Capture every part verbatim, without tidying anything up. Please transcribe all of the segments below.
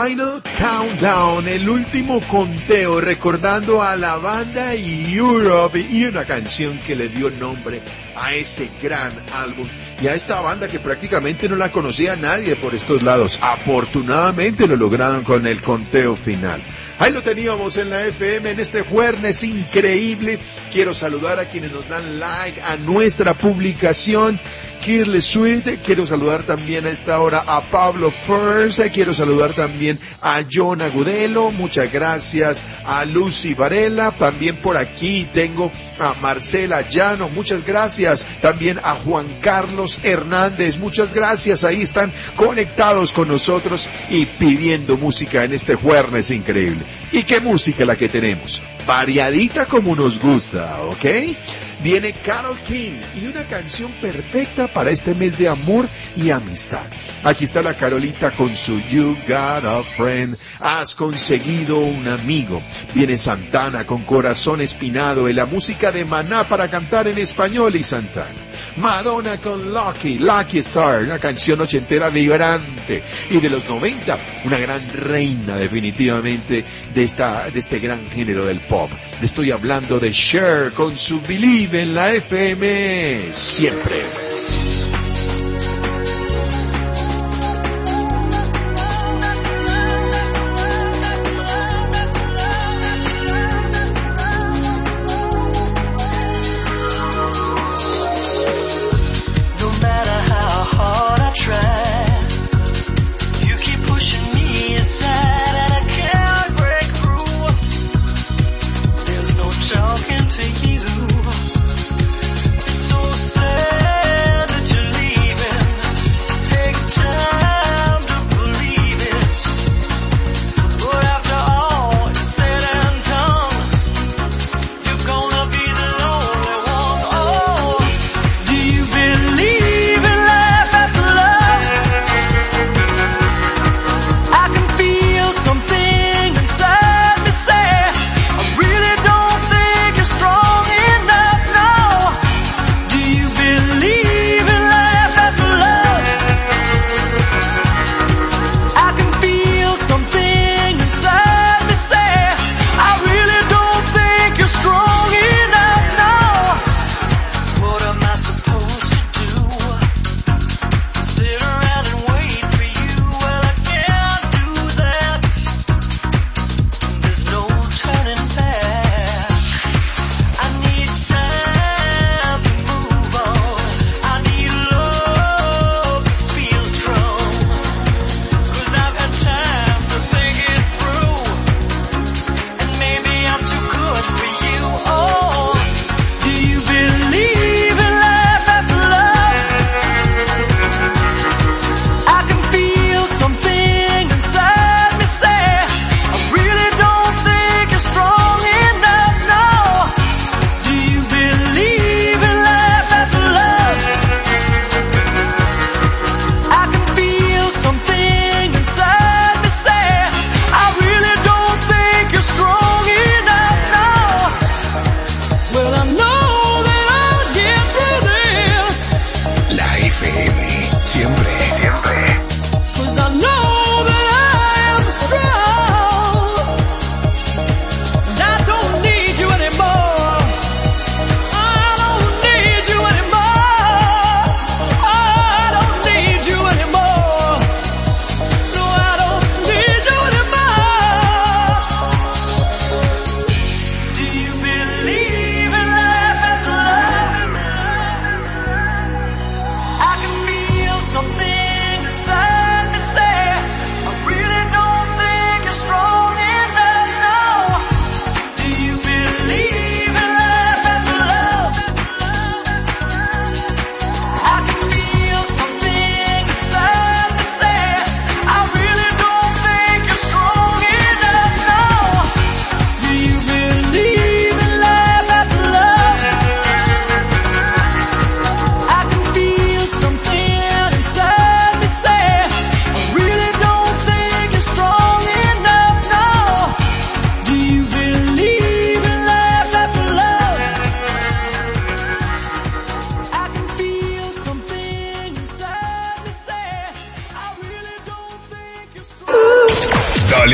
Final Countdown, el último conteo, recordando a la banda Europe y una canción que le dio nombre a ese gran álbum y a esta banda que prácticamente no la conocía nadie por estos lados. Afortunadamente lo lograron con el conteo final. Ahí lo teníamos en la F M en este jueves increíble. Quiero saludar a quienes nos dan like a nuestra publicación. Kirle Sweet, quiero saludar también a esta hora a Pablo First, quiero saludar también a John Agudelo, muchas gracias a Lucy Varela, también por aquí tengo a Marcela Llano, muchas gracias, también a Juan Carlos Hernández, muchas gracias, ahí están conectados con nosotros y pidiendo música en este jueves increíble. ¿Y qué música la que tenemos? Variadita como nos gusta, ¿ok? Viene Carole King y una canción perfecta para este mes de amor y amistad. Aquí está la Carolita con su You Got a Friend. Has conseguido un amigo. Viene Santana con Corazón Espinado en la música de Maná para cantar en español y Santana. Madonna con Lucky, Lucky Star, una canción ochentera vibrante. Y de los noventa, una gran reina definitivamente de, esta, de este gran género del pop. Le estoy hablando de Cher con su Believe en la F M siempre. Talking to you, it's so sad that you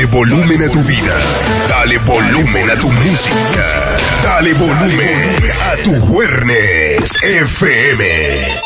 volumen a tu vida. Dale volumen a tu música. Dale volumen a tu Juernes F M.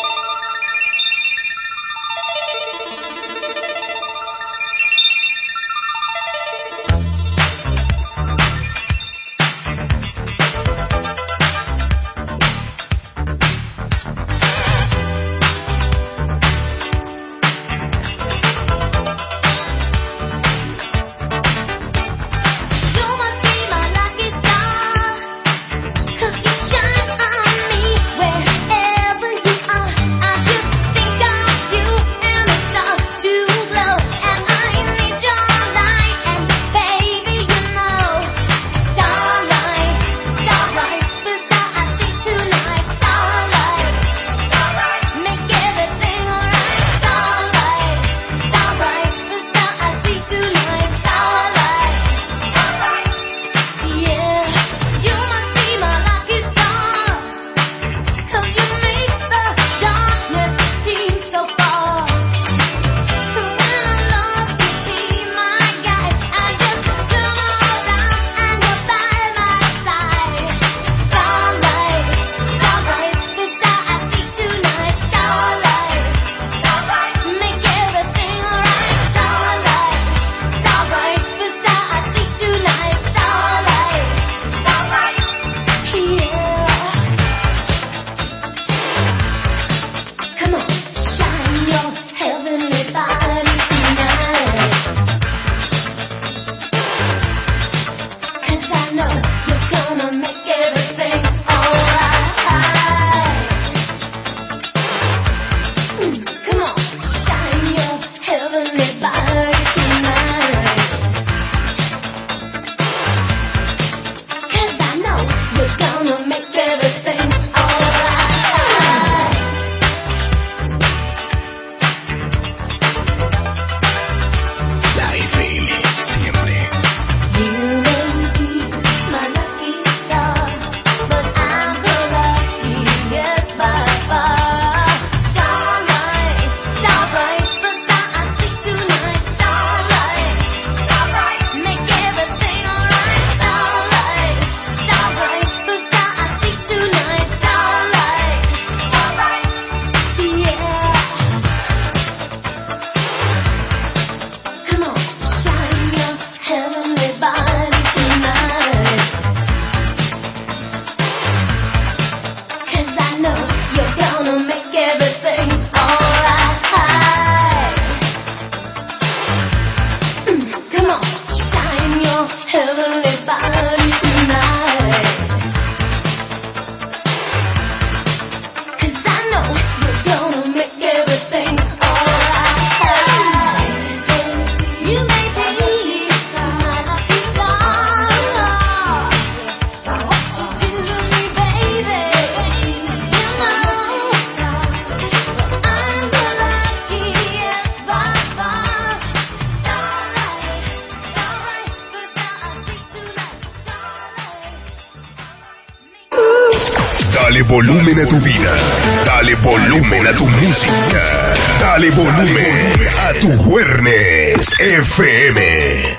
Dale volumen a tu vida. Dale volumen a tu música. Dale volumen a tu Juernes F M.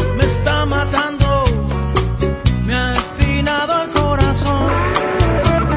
Me ha espinado el corazón.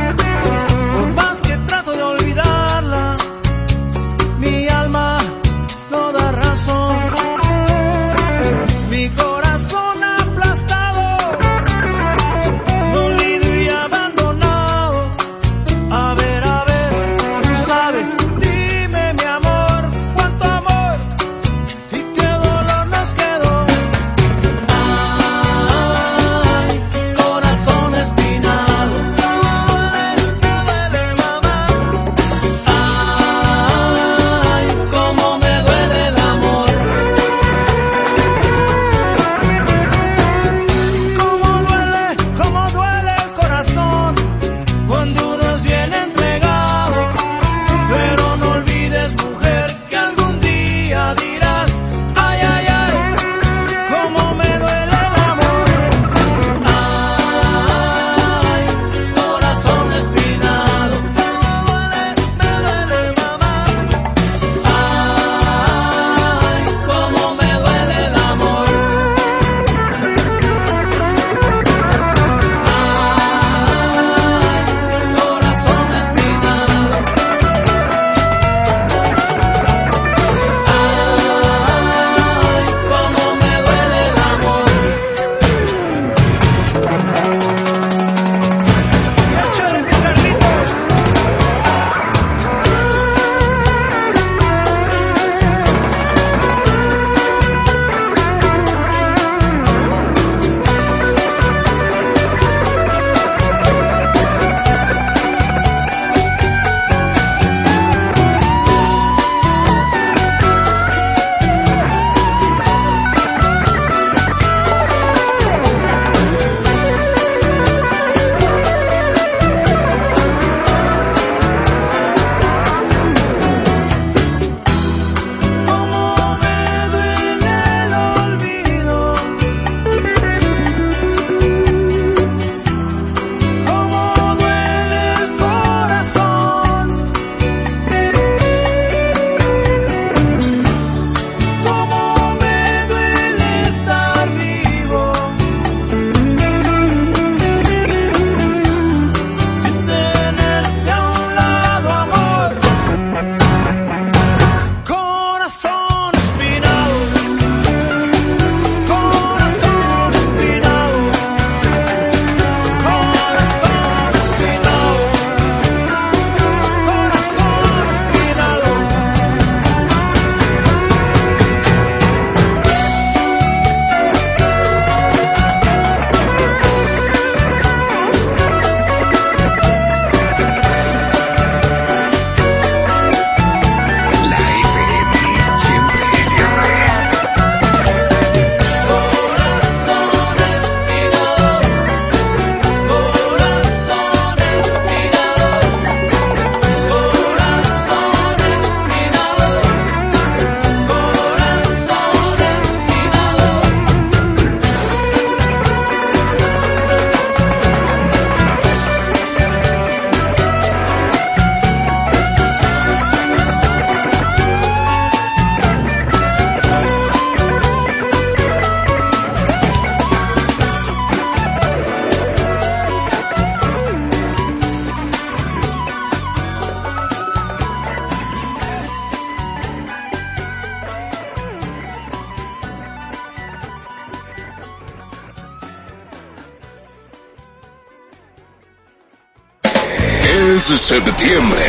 septiembre.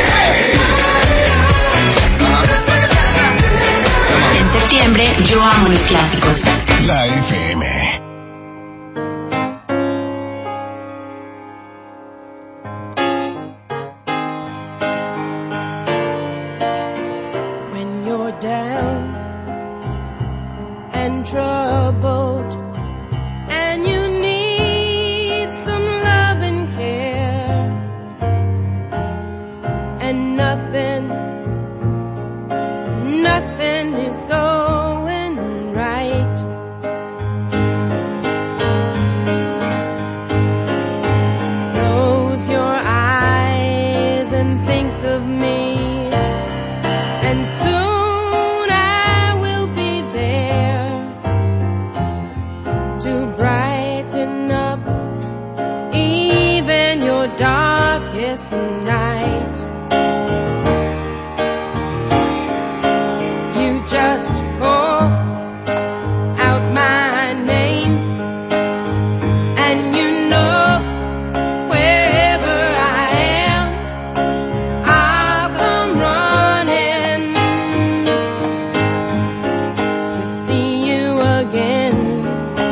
En septiembre yo amo los clásicos. La F M. When you're down and troubled and you need some love and care and nothing, nothing is going right. Close your eyes and think of me, and soon I will be there to brighten up even your darkest night. You just call out my name, and you know wherever I am, I'll come running to see you again.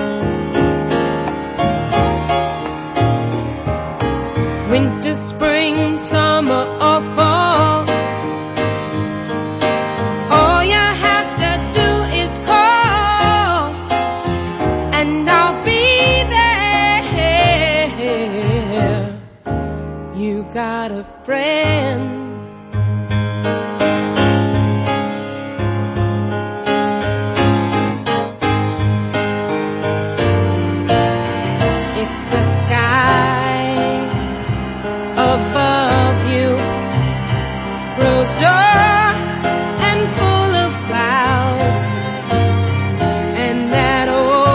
Winter, spring, summer, or fall, all you have to do is call, and I'll be there. You've got a friend. If the sky above you grows dark and full of clouds, and that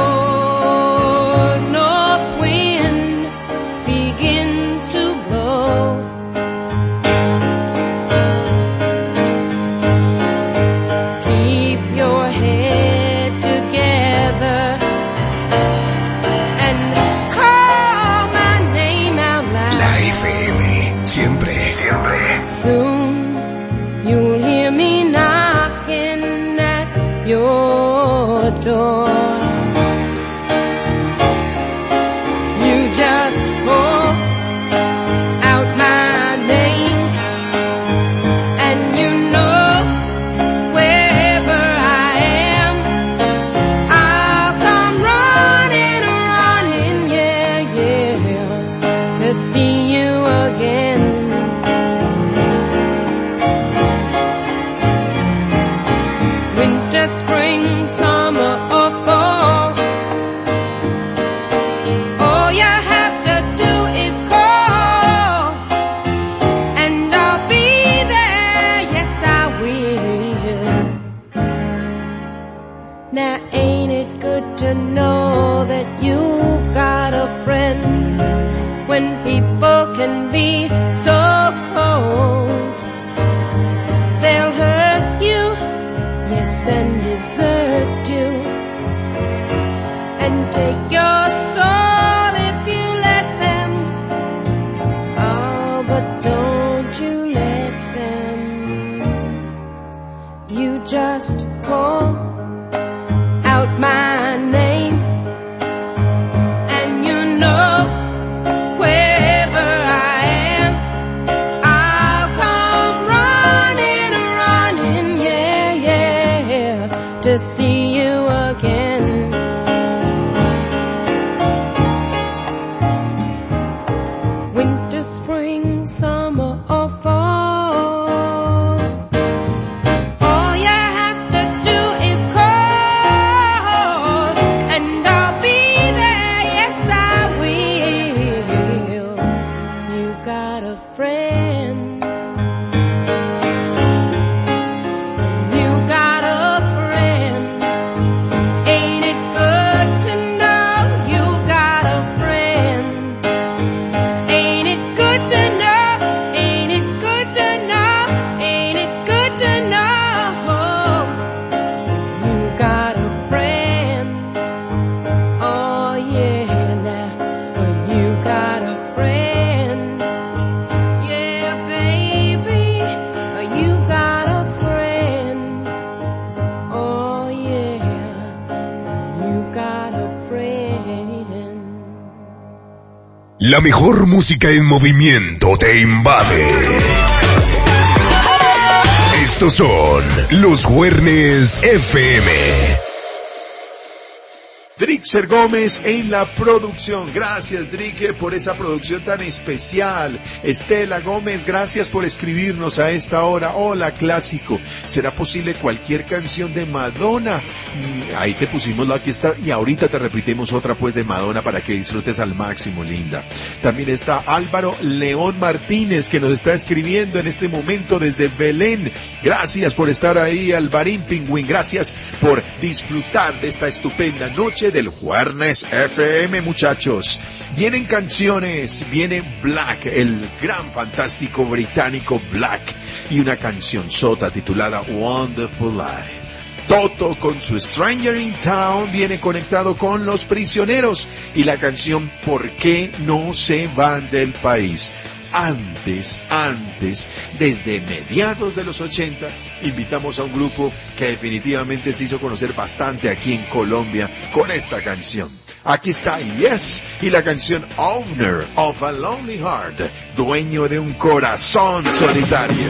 old north wind begins to blow, keep your head together and call my name out loud. La F M, siempre, siempre. Soon you'll hear me knocking at your door. You just call out my name, and you know wherever I am, I'll come running, running, yeah, yeah, to see you again. Winter, spring, summer, or fall, all you have to do is call, and I'll be there, yes I will. Now ain't it good to know that you've got a friend when people can be so cold? They'll hurt you, yes, and desert you, and take your soul if you let them. Oh, but don't you let them. You just call out my name, and you know wherever I am, I'll come running, running, yeah, yeah, to see you again. Winter, spring, summer, or fall, all you have to do is call, and I'll be there, yes I will. You've got a friend. You've got a friend. La mejor música en movimiento te invade. Estos son los Juernes F M. Drixer Gómez en la producción. Gracias, Drixer, por esa producción tan especial. Estela Gómez, gracias por escribirnos a esta hora. Hola, clásico. ¿Será posible cualquier canción de Madonna? Mm, ahí te pusimos la, aquí está, y ahorita te repetimos otra pues de Madonna para que disfrutes al máximo, linda. También está Álvaro León Martínez, que nos está escribiendo en este momento desde Belén. Gracias por estar ahí, Alvarín Pingüín. Gracias por disfrutar de esta estupenda noche del Juernes F M, muchachos. Vienen canciones, viene Black, el gran fantástico británico Black, y una canción sota titulada Wonderful Life. Toto con su Stranger in Town viene conectado con Los Prisioneros y la canción ¿Por qué no se van del país? Antes, antes, desde mediados de los ochenta, invitamos a un grupo que definitivamente se hizo conocer bastante aquí en Colombia con esta canción. Aquí está Yes, y la canción Owner of a Lonely Heart, dueño de un corazón solitario.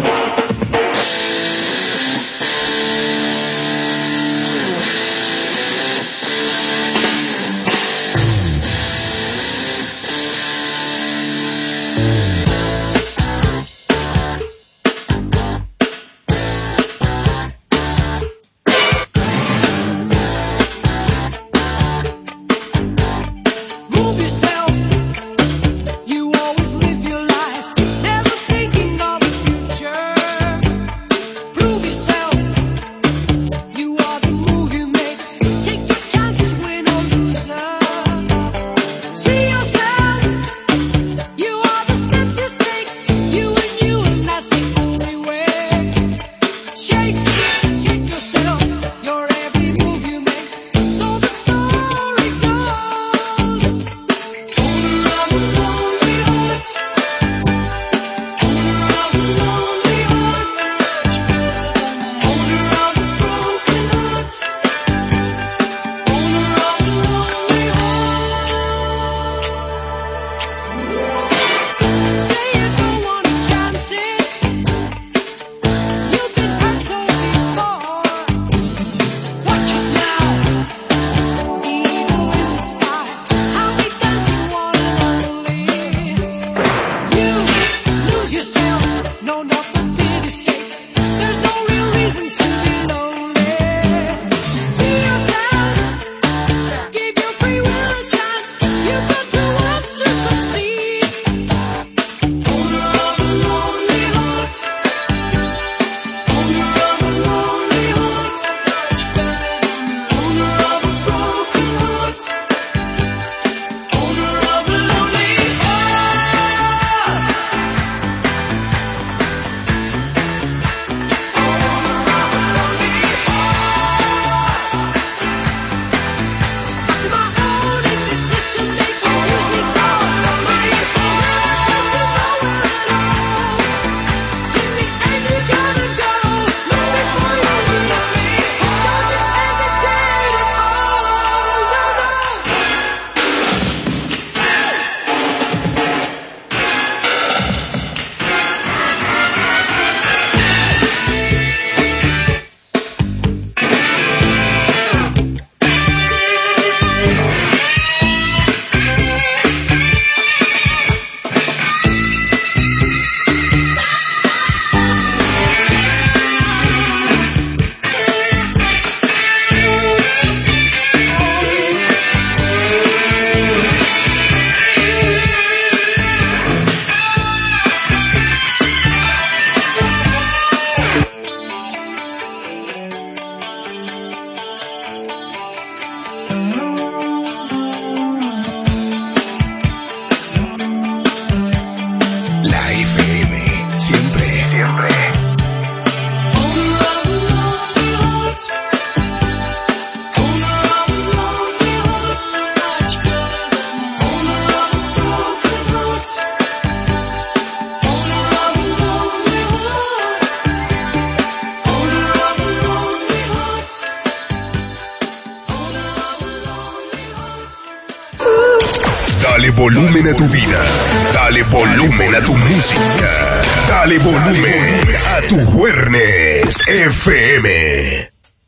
volumen a tu vida. Dale volumen a tu música. Dale volumen a tu Juernes F M.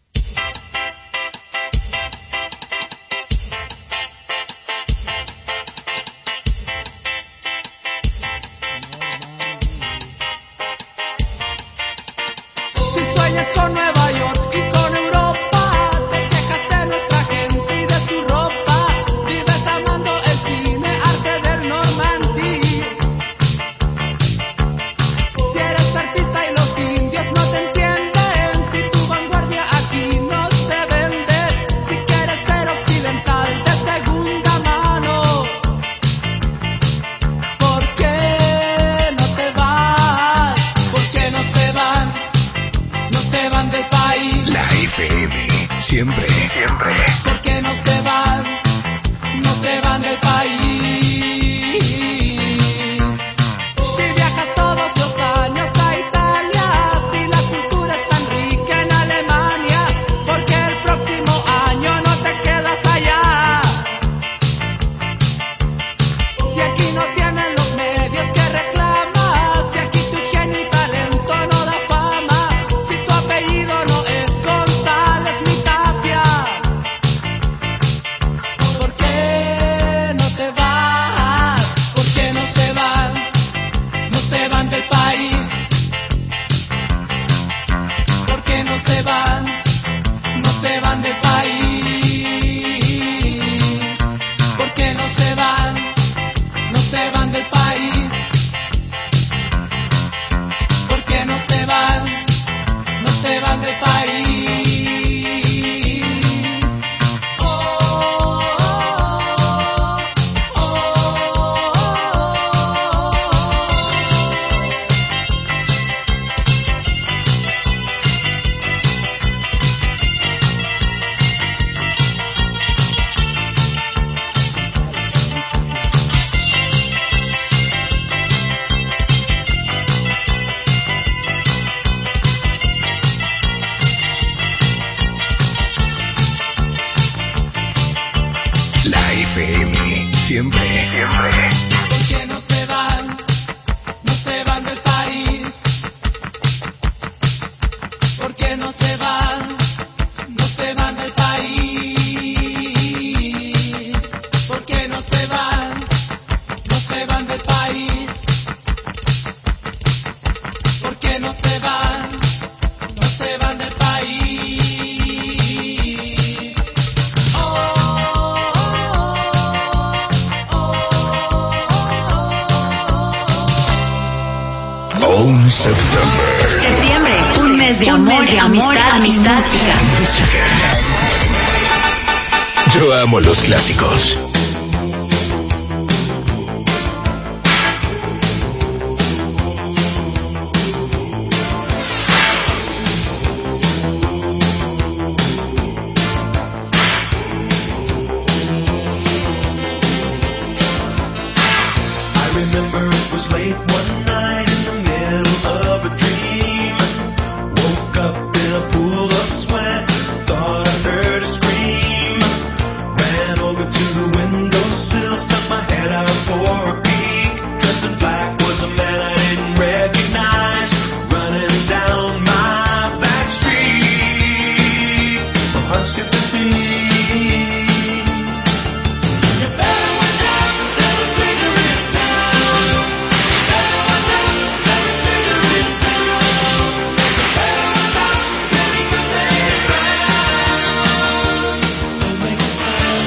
Siempre, siempre. ¿Por qué no se van? No se van del país. Si viajas todos los años a Italia, si la cultura es tan rica en Alemania, ¿por qué el próximo año no te quedas allá? Si aquí no tienen los medios que reclamas, si aquí tu genio y talento no da fama, si tu apellido no es González ni Tapia, ¿por qué no te vas? ¿Por qué no se van? No se van del país. ¿Por qué no se van? No se van del país. ¿Por qué no se van? No se van del país. ¿Por qué no se van? No se van del país. Oh, oh, oh, oh, La F M. Siempre, siempre. ¿por qué no se van? No se van del país. ¿Por qué no se van? No se van del país. ¿Por qué no se van? No se van del país. ¿Por qué no se van? No se van del país. Oh, On September. Septiembre, un mes de amor, de amor, amistad, música. Música. Yo amo los clásicos. I remember it was late one night in the middle of a dream. Woke up in a pool of sweat, thought I heard a scream. Ran over to the windowsill, stuck my head out for a peek. Dressed in black was a man I didn't recognize, running down my back street. My heart skipped a beat. You better watch out, there's a stranger in town. Better watch out, there's a stranger in town. Better watch out, let me come lay around. Don't make a sound.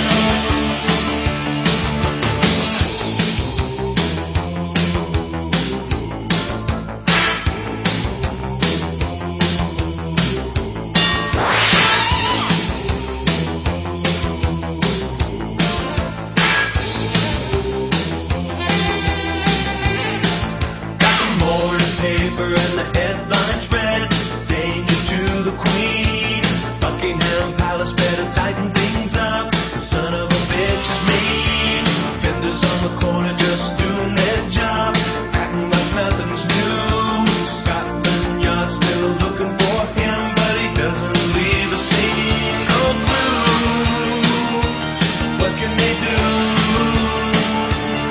Got the morning paper and the headlines read. Danger to the Queen. Buckingham Palace better tighten things up. The son of a bitch is mean. Vendors on the corner just doing their job, acting like nothing's new. Scotland Yard still looking for him, but he doesn't leave a single clue. What can they do?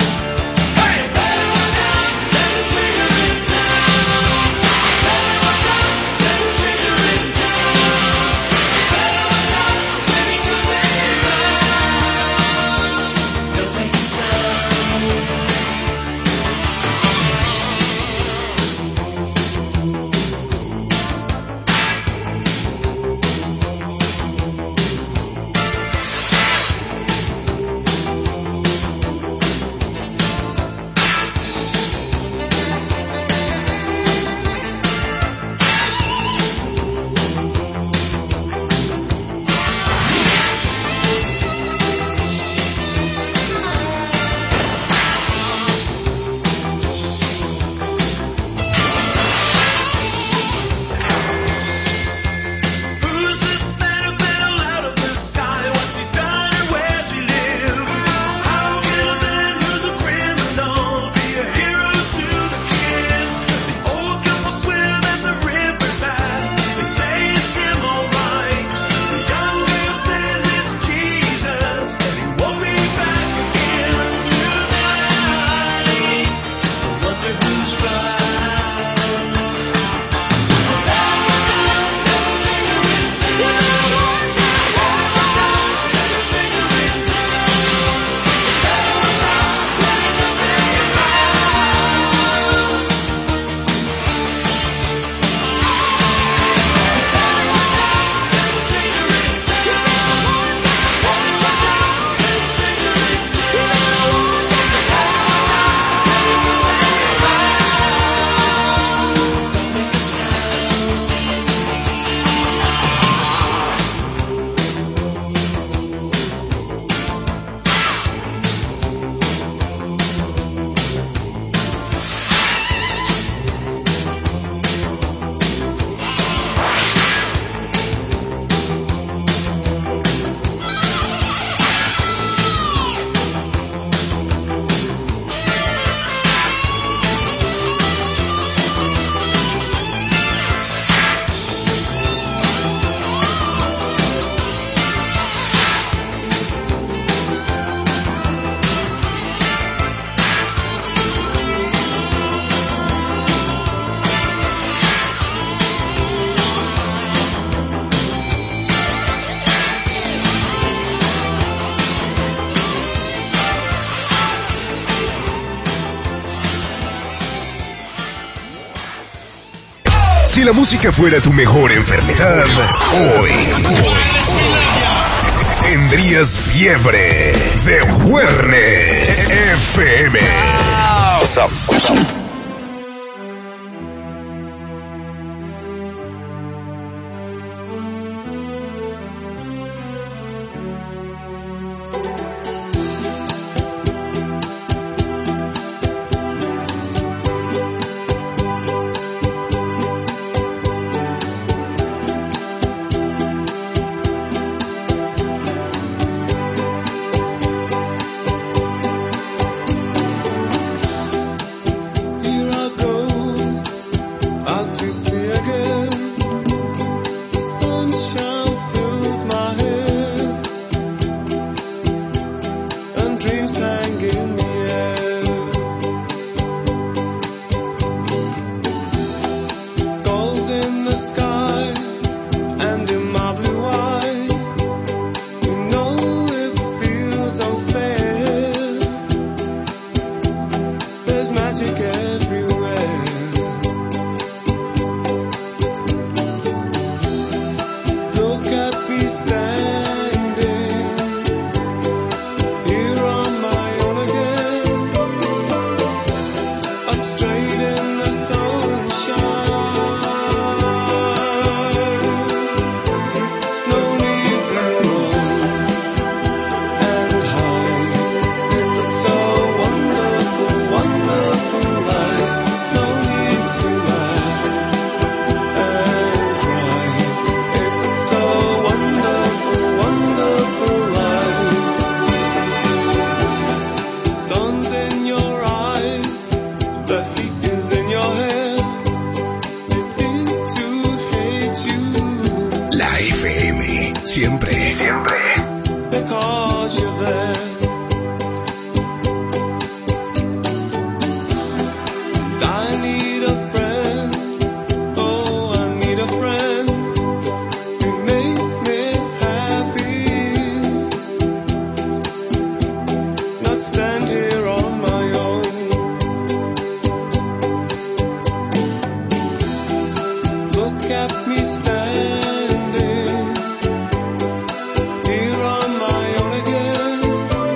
Si la música fuera tu mejor enfermedad, hoy, hoy tendrías fiebre de Juernes F M. What's up? What's up? Here on my own again.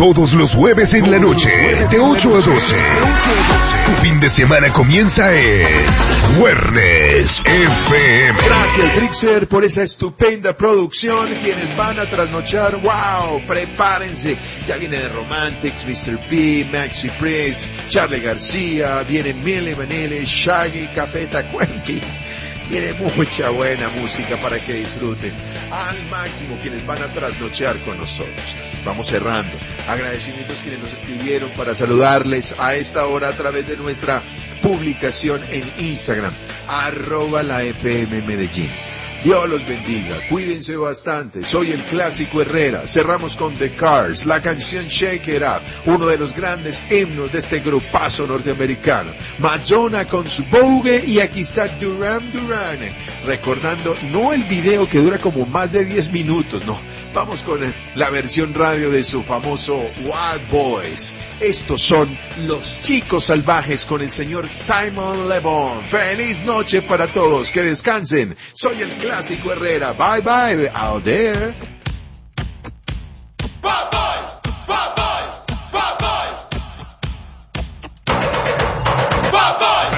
Todos los jueves en la noche, de ocho a doce. Tu fin de semana comienza en Juernes F M. Gracias, Drixer, por esa estupenda producción. Quienes van a trasnochar, wow, prepárense. Ya viene The Romantics, mister P, Maxi Priest, Charlie García, vienen Milli Vanilli, Shaggy, Café Tacuenqui. Viene mucha buena música para que disfruten al máximo quienes van a trasnochear con nosotros. Vamos cerrando. Agradecimientos quienes nos escribieron para saludarles a esta hora a través de nuestra publicación en Instagram, arroba la F M Medellín. Dios los bendiga, cuídense bastante. Soy el Clásico Herrera. Cerramos con The Cars, la canción Shake It Up, uno de los grandes himnos de este grupazo norteamericano. Madonna con su Vogue, y aquí está Duran Duran, recordando no el video que dura como más de diez minutos, no. Vamos con la versión radio de su famoso Wild Boys. Estos son Los Chicos Salvajes con el señor Simon Le Bon. Feliz noche para todos, que descansen. Soy el Clásico Herrera. Bye bye out there. Wild Boys, Wild Boys, Wild Boys. Wild Boys.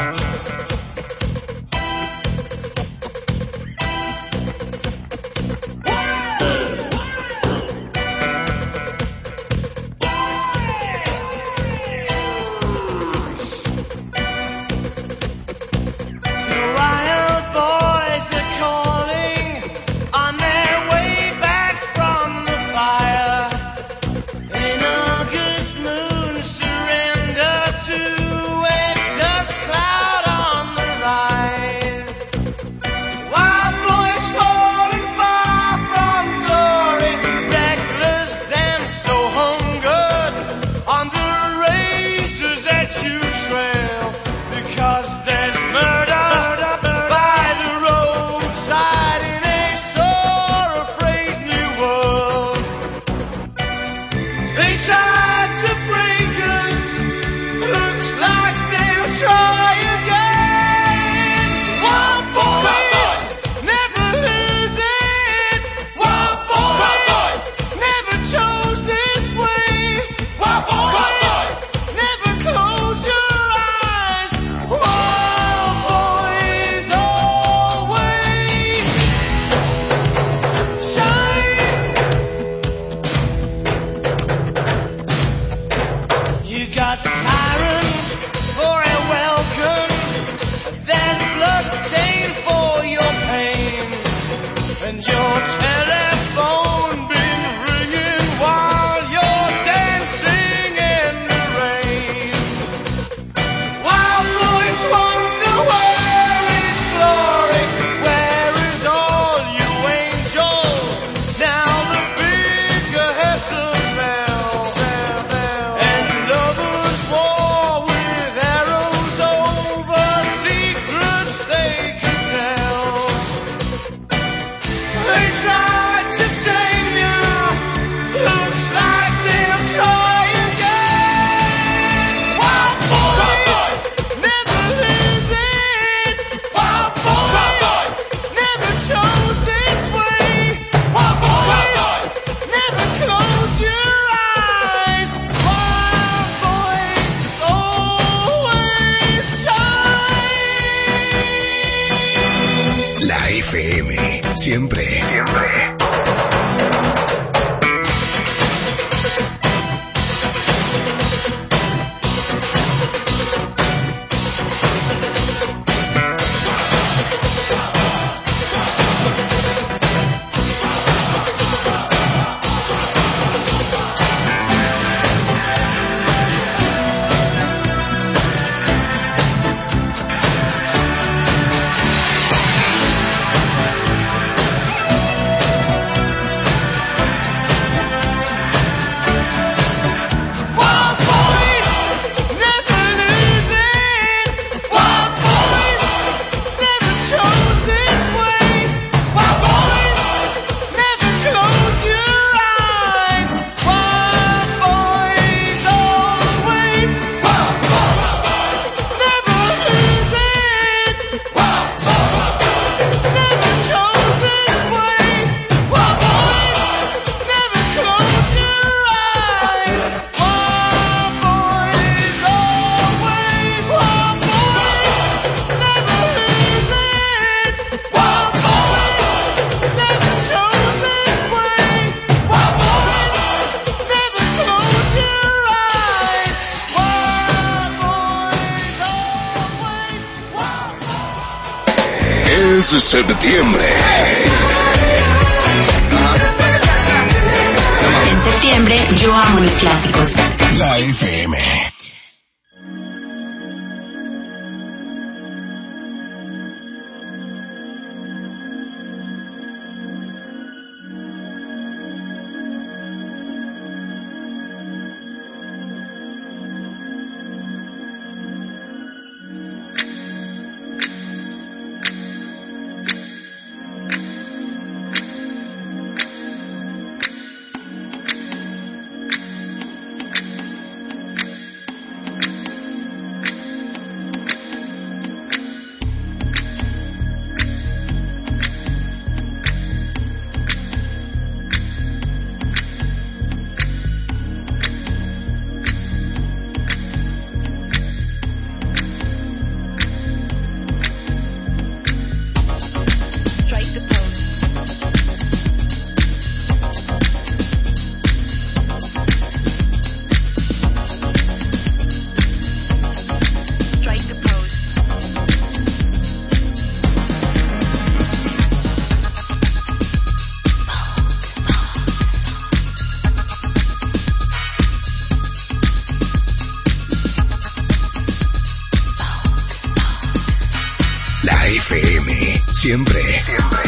Siempre, siempre. Es septiembre. En septiembre yo amo los clásicos. La F M. Siempre. Siempre.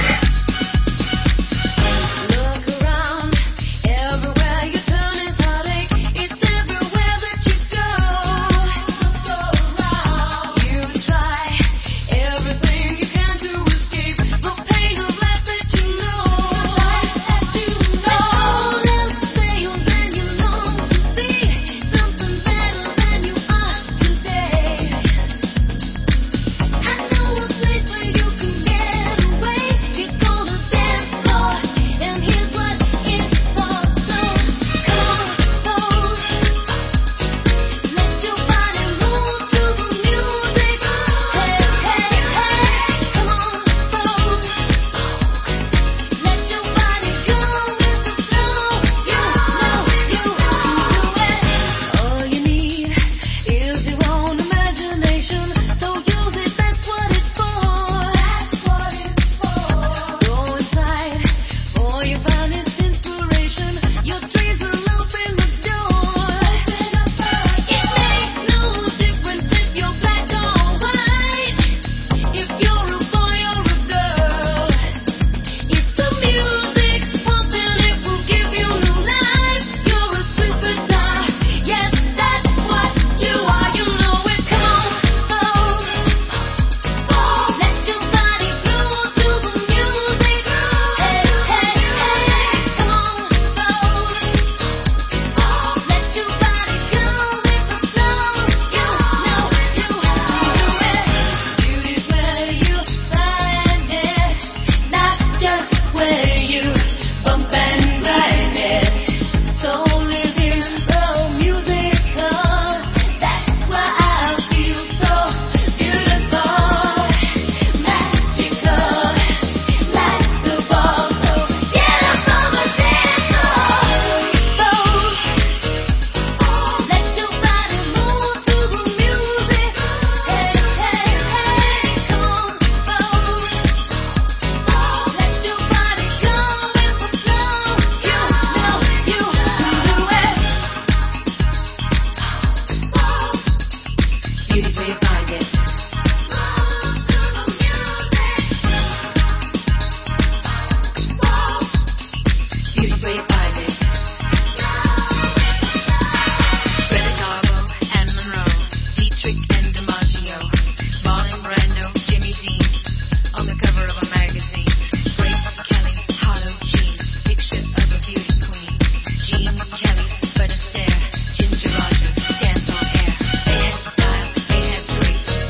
Ginger Rogers, dance on air. They had style, they had grace.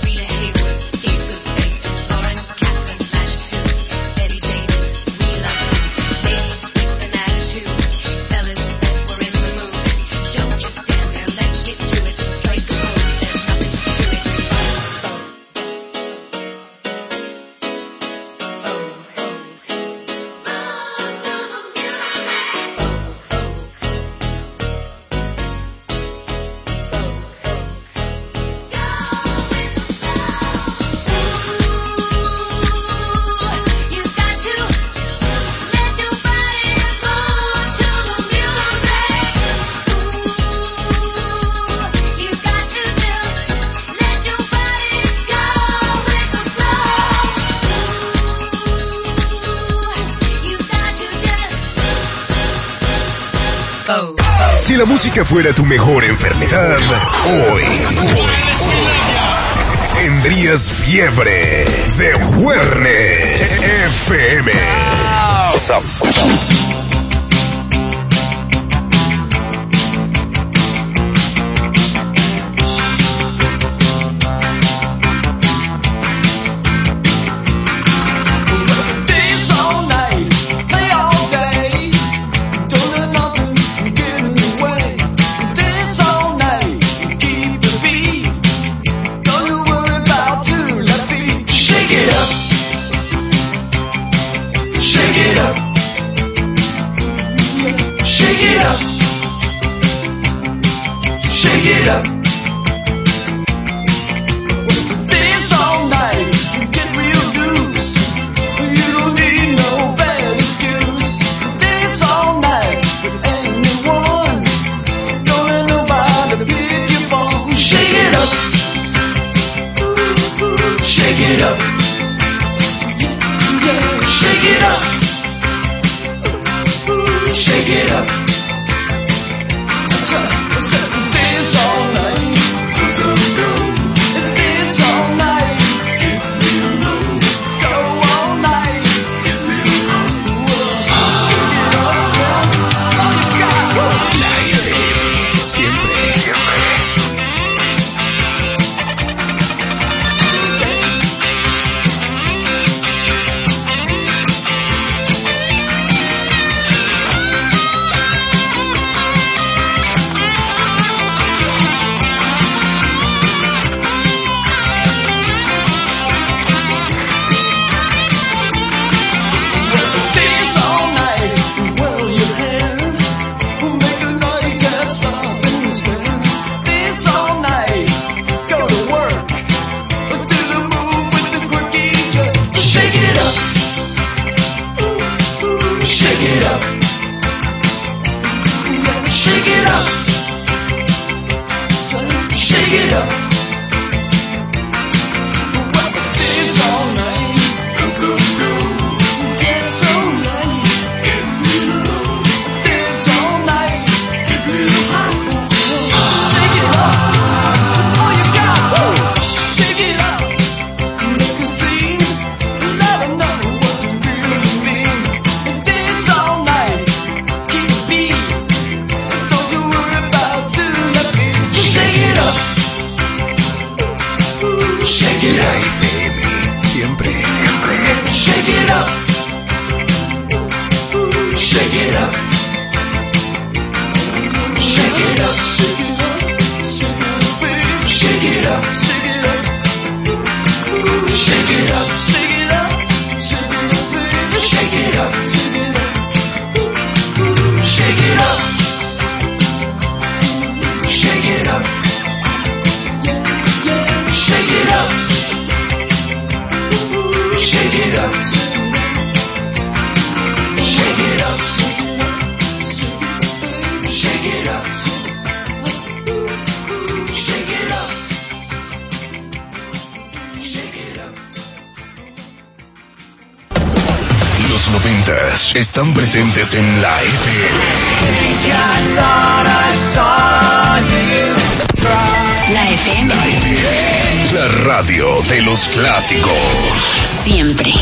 Si la música fuera tu mejor enfermedad, hoy, hoy tendrías fiebre de Juernes F M. What's up? What's up? Están presentes en la F M. La F M. La F M. La radio de los clásicos. Siempre.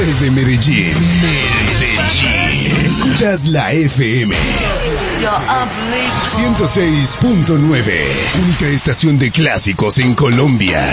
Desde Medellín, Medellín, escuchas la F M ciento seis punto nueve, única estación de clásicos en Colombia.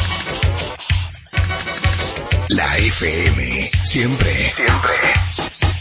La F M, siempre, siempre,